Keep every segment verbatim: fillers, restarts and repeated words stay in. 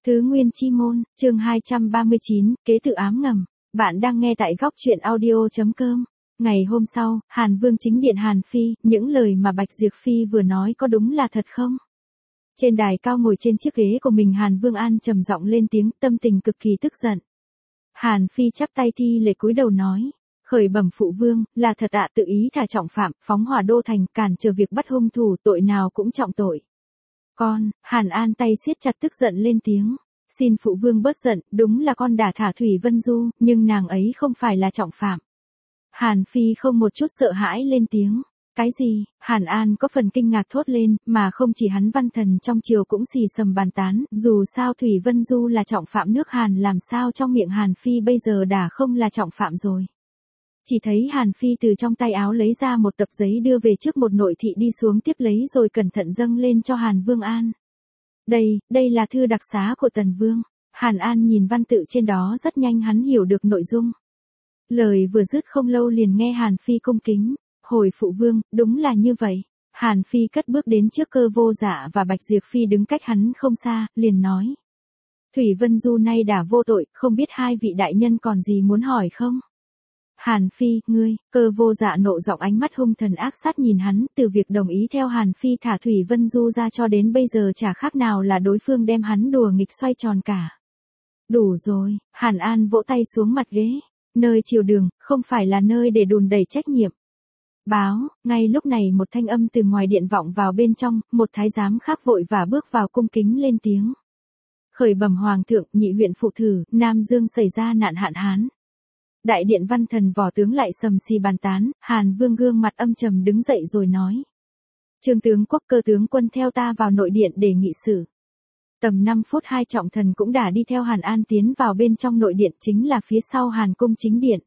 Thứ Nguyên Chi Môn, chương hai trăm ba mươi chín, kế tự ám ngầm. Bạn đang nghe tại góc truyện audio chấm com. Ngày hôm sau, Hàn Vương chính điện Hàn Phi, những lời mà Bạch Diệp Phi vừa nói có đúng là thật không? Trên đài cao ngồi trên chiếc ghế của mình, Hàn Vương An trầm giọng lên tiếng, tâm tình cực kỳ tức giận. Hàn Phi chắp tay thi lễ cúi đầu nói: Khởi bẩm phụ vương, là thật ạ, tự ý thả trọng phạm, phóng hỏa đô thành, cản trở việc bắt hung thủ, tội nào cũng trọng tội. Con, Hàn An tay siết chặt tức giận lên tiếng. Xin phụ vương bớt giận, đúng là con đã thả Thủy Vân Du, nhưng nàng ấy không phải là trọng phạm. Hàn Phi không một chút sợ hãi lên tiếng. Cái gì? Hàn An có phần kinh ngạc thốt lên, mà không chỉ hắn, văn thần trong triều cũng xì xầm bàn tán, dù sao Thủy Vân Du là trọng phạm nước Hàn, làm sao trong miệng Hàn Phi bây giờ đã không là trọng phạm rồi. Chỉ thấy Hàn Phi từ trong tay áo lấy ra một tập giấy đưa về trước một nội thị đi xuống tiếp lấy rồi cẩn thận dâng lên cho Hàn Vương An. Đây, đây là thư đặc xá của Tần Vương. Hàn An nhìn văn tự trên đó, rất nhanh hắn hiểu được nội dung. Lời vừa dứt không lâu liền nghe Hàn Phi cung kính. Hồi phụ vương, đúng là như vậy. Hàn Phi cất bước đến trước Cơ Vô Dạ và Bạch Diệp Phi đứng cách hắn không xa, liền nói. Thủy Vân Du nay đã vô tội, không biết hai vị đại nhân còn gì muốn hỏi không? Hàn Phi, ngươi, Cơ Vô Dạ nộ giọng, ánh mắt hung thần ác sát nhìn hắn, từ việc đồng ý theo Hàn Phi thả Thủy Vân Du ra cho đến bây giờ chả khác nào là đối phương đem hắn đùa nghịch xoay tròn cả. Đủ rồi, Hàn An vỗ tay xuống mặt ghế, nơi triều đường, không phải là nơi để đùn đẩy trách nhiệm. Báo, ngay lúc này một thanh âm từ ngoài điện vọng vào bên trong, một thái giám khác vội và bước vào cung kính lên tiếng. Khởi bẩm hoàng thượng, nhị huyện phụ thử, Nam Dương xảy ra nạn hạn hán. Đại điện văn thần võ tướng lại sầm xì bàn tán, Hàn Vương gương mặt âm trầm đứng dậy rồi nói. Trương tướng quốc, Cơ tướng quân theo ta vào nội điện để nghị sự. Tầm năm phút hai trọng thần cũng đã đi theo Hàn An tiến vào bên trong nội điện, chính là phía sau Hàn cung chính điện.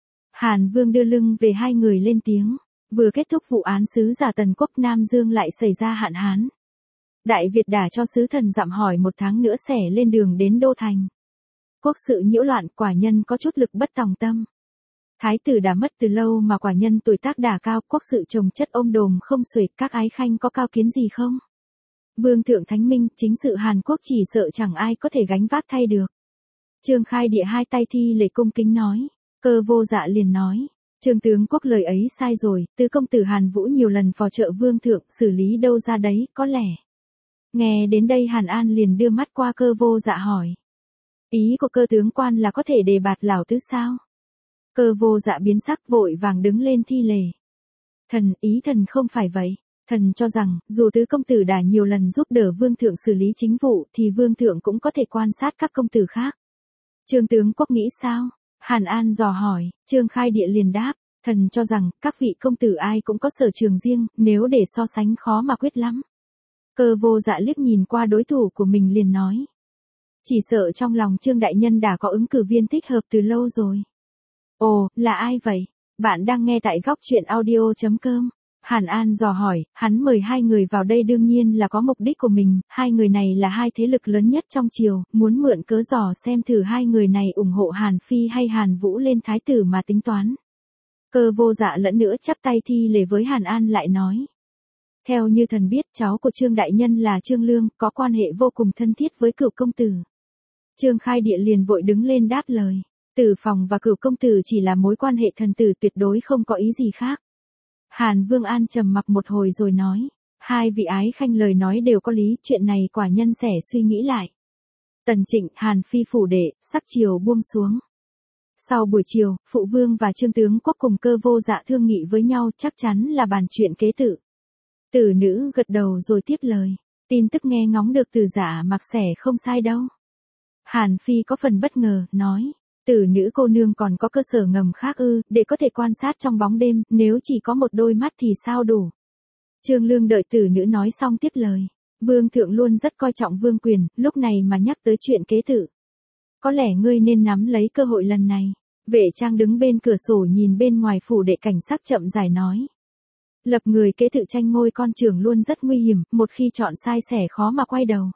Hàn Vương đưa lưng về hai người lên tiếng. Vừa kết thúc vụ án sứ giả Tần quốc, Nam Dương lại xảy ra hạn hán. Đại Việt đả cho sứ thần dặm hỏi một tháng nữa sẽ lên đường đến Đô Thành. Quốc sự nhiễu loạn, quả nhân có chút lực bất tòng tâm. Thái tử đã mất từ lâu mà quả nhân tuổi tác đã cao, quốc sự trồng chất ôm đồm không xuể, các ái khanh có cao kiến gì không? Vương thượng thánh minh, chính sự Hàn Quốc chỉ sợ chẳng ai có thể gánh vác thay được. Trương Khai Địa hai tay thi lễ cung kính nói. Cơ Vô Dạ liền nói. Trương tướng quốc lời ấy sai rồi, tứ công tử Hàn Vũ nhiều lần phò trợ vương thượng, xử lý đâu ra đấy, có lẽ. Nghe đến đây Hàn An liền đưa mắt qua Cơ Vô Dạ hỏi. Ý của cơ tướng quan là có thể đề bạt lão tứ sao? Cơ Vô Dạ biến sắc vội vàng đứng lên thi lễ. Thần, ý thần không phải vậy. Thần cho rằng, dù tứ công tử đã nhiều lần giúp đỡ vương thượng xử lý chính vụ, thì vương thượng cũng có thể quan sát các công tử khác. Trương tướng quốc nghĩ sao? Hàn An dò hỏi, Trương Khai Địa liền đáp, thần cho rằng, các vị công tử ai cũng có sở trường riêng, nếu để so sánh khó mà quyết lắm. Cơ Vô Dạ liếc nhìn qua đối thủ của mình liền nói. Chỉ sợ trong lòng Trương đại nhân đã có ứng cử viên thích hợp từ lâu rồi. Ồ, là ai vậy? Bạn đang nghe tại góc truyện audio chấm com. Hàn An dò hỏi, hắn mời hai người vào đây đương nhiên là có mục đích của mình, hai người này là hai thế lực lớn nhất trong triều, muốn mượn cớ dò xem thử hai người này ủng hộ Hàn Phi hay Hàn Vũ lên thái tử mà tính toán. Cơ Vô Dạ lẫn nữa chắp tay thi lễ với Hàn An lại nói. Theo như thần biết, cháu của Trương đại nhân là Trương Lương, có quan hệ vô cùng thân thiết với cửu công tử. Trương Khai Địa liền vội đứng lên đáp lời. Tử Phòng và cửu công tử chỉ là mối quan hệ thần tử, tuyệt đối không có ý gì khác. Hàn Vương An trầm mặc một hồi rồi nói. Hai vị ái khanh lời nói đều có lý, chuyện này quả nhân sẽ suy nghĩ lại. Tần Trịnh, Hàn Phi phủ đệ, sắc chiều buông xuống. Sau buổi chiều, phụ vương và Trương tướng quốc cùng Cơ Vô Dạ thương nghị với nhau, chắc chắn là bàn chuyện kế tự. Tử nữ gật đầu rồi tiếp lời. Tin tức nghe ngóng được từ Dạ Mặc sẽ không sai đâu. Hàn Phi có phần bất ngờ, nói. Tử nữ cô nương còn có cơ sở ngầm khác ư, để có thể quan sát trong bóng đêm, nếu chỉ có một đôi mắt thì sao đủ. Trương Lương đợi tử nữ nói xong tiếp lời. Vương thượng luôn rất coi trọng vương quyền, lúc này mà nhắc tới chuyện kế tự. Có lẽ ngươi nên nắm lấy cơ hội lần này. Vệ Trang đứng bên cửa sổ nhìn bên ngoài phủ đệ, cảnh sắc chậm rãi nói. Lập người kế tự tranh ngôi con trưởng luôn rất nguy hiểm, một khi chọn sai sẽ khó mà quay đầu.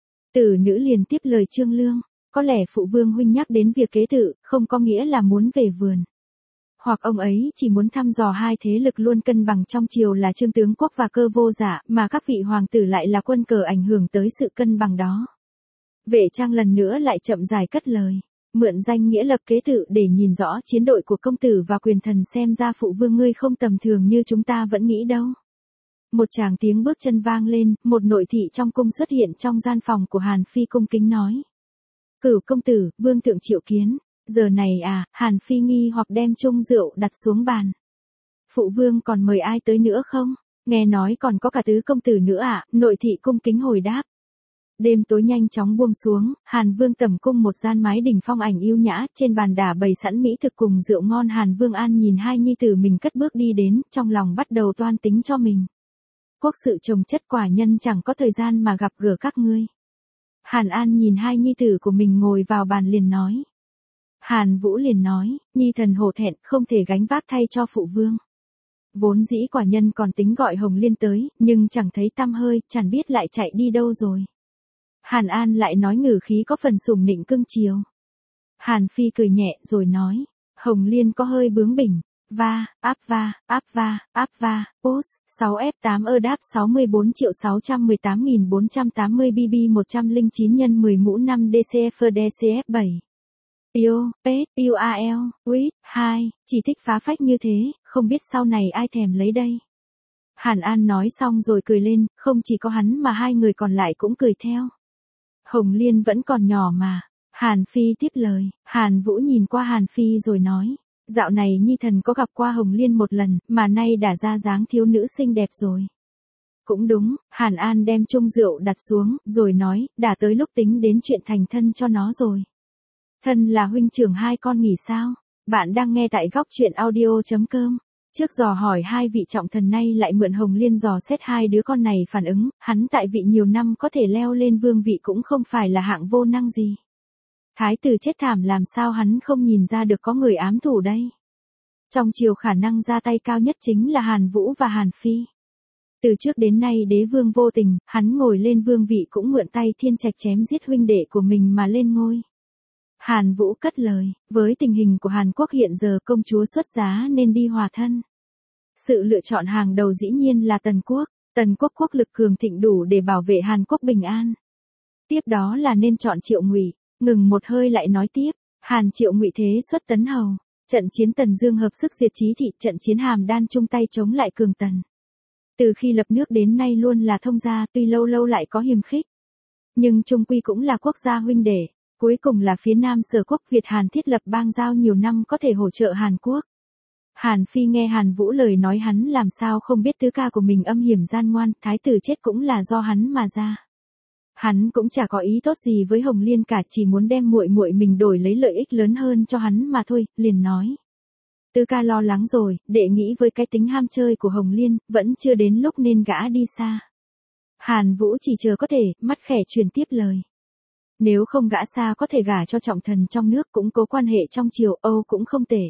Tử nữ liền tiếp lời Trương Lương. Có lẽ phụ vương huynh nhắc đến việc kế tự, không có nghĩa là muốn về vườn. Hoặc ông ấy chỉ muốn thăm dò hai thế lực luôn cân bằng trong triều là Trương tướng quốc và Cơ Vô Dạ, mà các vị hoàng tử lại là quân cờ ảnh hưởng tới sự cân bằng đó. Vệ Trang lần nữa lại chậm dài cất lời. Mượn danh nghĩa lập kế tự để nhìn rõ chiến đội của công tử và quyền thần, xem ra phụ vương ngươi không tầm thường như chúng ta vẫn nghĩ đâu. Một tràng tiếng bước chân vang lên, một nội thị trong cung xuất hiện trong gian phòng của Hàn Phi cung kính nói. Cửu công tử, vương thượng triệu kiến. Giờ này à, Hàn Phi nghi hoặc đem chung rượu đặt xuống bàn. Phụ vương còn mời ai tới nữa không? Nghe nói còn có cả tứ công tử nữa ạ, à? Nội thị cung kính hồi đáp. Đêm tối nhanh chóng buông xuống, Hàn Vương tẩm cung một gian mái đình phong ảnh yêu nhã, trên bàn đả bày sẵn mỹ thực cùng rượu ngon. Hàn Vương An nhìn hai nhi tử mình cất bước đi đến, trong lòng bắt đầu toan tính cho mình. Quốc sự chồng chất, quả nhân chẳng có thời gian mà gặp gỡ các ngươi. Hàn An nhìn hai nhi tử của mình ngồi vào bàn liền nói. Hàn Vũ liền nói, nhi thần hổ thẹn, không thể gánh vác thay cho phụ vương. Vốn dĩ quả nhân còn tính gọi Hồng Liên tới, nhưng chẳng thấy tăm hơi, chẳng biết lại chạy đi đâu rồi. Hàn An lại nói ngữ khí có phần sùng nịnh cưng chiều. Hàn Phi cười nhẹ rồi nói, Hồng Liên có hơi bướng bỉnh. Va, áp va, áp va, áp va, post, sáu F tám ơ đáp sáu mươi bốn triệu sáu trăm mười tám nghìn bốn trăm tám mươi B B một trăm lẻ chín nhân mười mũ năm D C F D C F bảy. Yêu, pet, U A L, Wit, hai, chỉ thích phá phách như thế, không biết sau này ai thèm lấy đây. Hàn An nói xong rồi cười lên, không chỉ có hắn mà hai người còn lại cũng cười theo. Hồng Liên vẫn còn nhỏ mà. Hàn Phi tiếp lời, Hàn Vũ nhìn qua Hàn Phi rồi nói. Dạo này nhi thần có gặp qua Hồng Liên một lần, mà nay đã ra dáng thiếu nữ xinh đẹp rồi. Cũng đúng, Hàn An đem chung rượu đặt xuống, rồi nói, đã tới lúc tính đến chuyện thành thân cho nó rồi. Thân là huynh trưởng hai con nghỉ sao? Bạn đang nghe tại góc truyện audio chấm com. Trước dò hỏi hai vị trọng thần nay lại mượn Hồng Liên dò xét hai đứa con này phản ứng, hắn tại vị nhiều năm có thể leo lên vương vị cũng không phải là hạng vô năng gì. Thái tử chết thảm làm sao hắn không nhìn ra được có người ám thủ đây. Trong triều khả năng ra tay cao nhất chính là Hàn Vũ và Hàn Phi. Từ trước đến nay đế vương vô tình, hắn ngồi lên vương vị cũng mượn tay Thiên Trạch chém giết huynh đệ của mình mà lên ngôi. Hàn Vũ cất lời, với tình hình của Hàn Quốc hiện giờ công chúa xuất giá nên đi hòa thân. Sự lựa chọn hàng đầu dĩ nhiên là Tần Quốc, Tần Quốc quốc lực cường thịnh đủ để bảo vệ Hàn Quốc bình an. Tiếp đó là nên chọn Triệu Ngụy, ngừng một hơi lại nói tiếp, Hàn Triệu Ngụy thế xuất Tấn Hầu, trận chiến Tần Dương hợp sức diệt Chí Thị, trận chiến Hàm Đan chung tay chống lại cường Tần. Từ khi lập nước đến nay luôn là thông gia, tuy lâu lâu lại có hiềm khích, nhưng chung quy cũng là quốc gia huynh đệ. Cuối cùng là phía Nam Sở Quốc Việt Hàn thiết lập bang giao nhiều năm có thể hỗ trợ Hàn Quốc. Hàn Phi nghe Hàn Vũ lời nói hắn làm sao không biết tứ ca của mình âm hiểm gian ngoan, thái tử chết cũng là do hắn mà ra. Hắn cũng chả có ý tốt gì với Hồng Liên cả, chỉ muốn đem muội muội mình đổi lấy lợi ích lớn hơn cho hắn mà thôi, liền nói. Tứ ca lo lắng rồi, đệ nghĩ với cái tính ham chơi của Hồng Liên, vẫn chưa đến lúc nên gã đi xa. Hàn Vũ chỉ chờ có thể, mắt khẽ truyền tiếp lời. Nếu không gã xa có thể gả cho trọng thần trong nước, cũng cố quan hệ trong triều Âu cũng không tệ.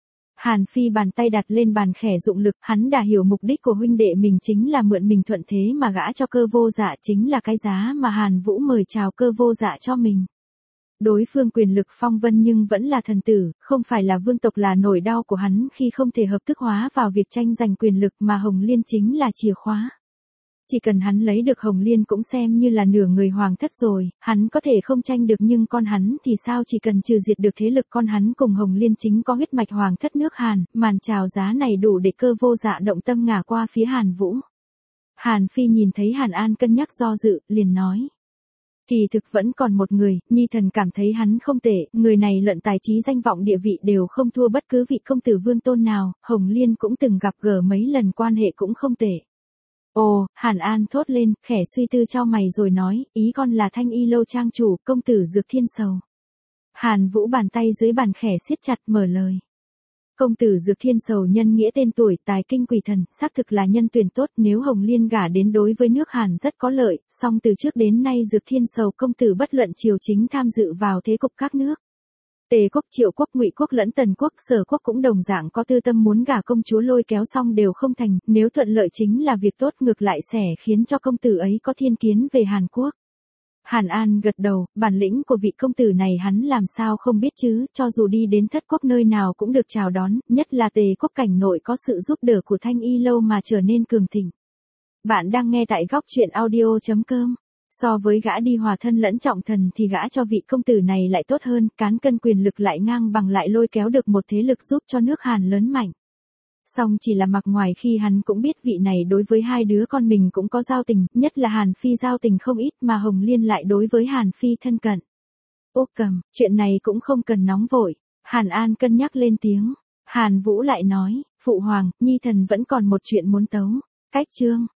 Hàn Phi bàn tay đặt lên bàn khẽ dụng lực, hắn đã hiểu mục đích của huynh đệ mình chính là mượn mình thuận thế mà gã cho Cơ Vô Dạ, chính là cái giá mà Hàn Vũ mời chào Cơ Vô Dạ cho mình. Đối phương quyền lực phong vân nhưng vẫn là thần tử, không phải là vương tộc là nỗi đau của hắn khi không thể hợp thức hóa vào việc tranh giành quyền lực mà Hồng Liên chính là chìa khóa. Chỉ cần hắn lấy được Hồng Liên cũng xem như là nửa người hoàng thất rồi, hắn có thể không tranh được nhưng con hắn thì sao, chỉ cần trừ diệt được thế lực con hắn cùng Hồng Liên chính có huyết mạch hoàng thất nước Hàn, màn chào giá này đủ để Cơ Vô Dạ động tâm ngả qua phía Hàn Vũ. Hàn Phi nhìn thấy Hàn An cân nhắc do dự, liền nói. Kỳ thực vẫn còn một người, nhi thần cảm thấy hắn không tệ, người này luận tài trí danh vọng địa vị đều không thua bất cứ vị công tử vương tôn nào, Hồng Liên cũng từng gặp gỡ mấy lần, quan hệ cũng không tệ. Ồ, Hàn An thốt lên, khẽ suy tư cho mày rồi nói, ý con là Thanh Y Lâu trang chủ, công tử Dược Thiên Sầu. Hàn Vũ bàn tay dưới bàn khẽ siết chặt mở lời. Công tử Dược Thiên Sầu nhân nghĩa tên tuổi, tài kinh quỷ thần, xác thực là nhân tuyển tốt, nếu Hồng Liên gả đến đối với nước Hàn rất có lợi, song từ trước đến nay Dược Thiên Sầu công tử bất luận triều chính tham dự vào thế cục các nước. Tề quốc, Triệu quốc, Ngụy quốc lẫn Tần quốc, Sở quốc cũng đồng dạng có tư tâm muốn gả công chúa, lôi kéo xong đều không thành, nếu thuận lợi chính là việc tốt, ngược lại sẽ khiến cho công tử ấy có thiên kiến về Hàn Quốc. Hàn An gật đầu, bản lĩnh của vị công tử này hắn làm sao không biết chứ, cho dù đi đến thất quốc nơi nào cũng được chào đón, nhất là Tề quốc cảnh nội có sự giúp đỡ của Thanh Y Lâu mà trở nên cường thịnh. Bạn đang nghe tại góc truyện audio chấm com. So với gã đi hòa thân lẫn trọng thần thì gã cho vị công tử này lại tốt hơn, cán cân quyền lực lại ngang bằng, lại lôi kéo được một thế lực giúp cho nước Hàn lớn mạnh. Song chỉ là mặt ngoài, khi hắn cũng biết vị này đối với hai đứa con mình cũng có giao tình, nhất là Hàn Phi giao tình không ít, mà Hồng Liên lại đối với Hàn Phi thân cận. Ô Cầm, chuyện này cũng không cần nóng vội. Hàn An cân nhắc lên tiếng. Hàn Vũ lại nói, phụ hoàng, nhi thần vẫn còn một chuyện muốn tấu. Cách chương.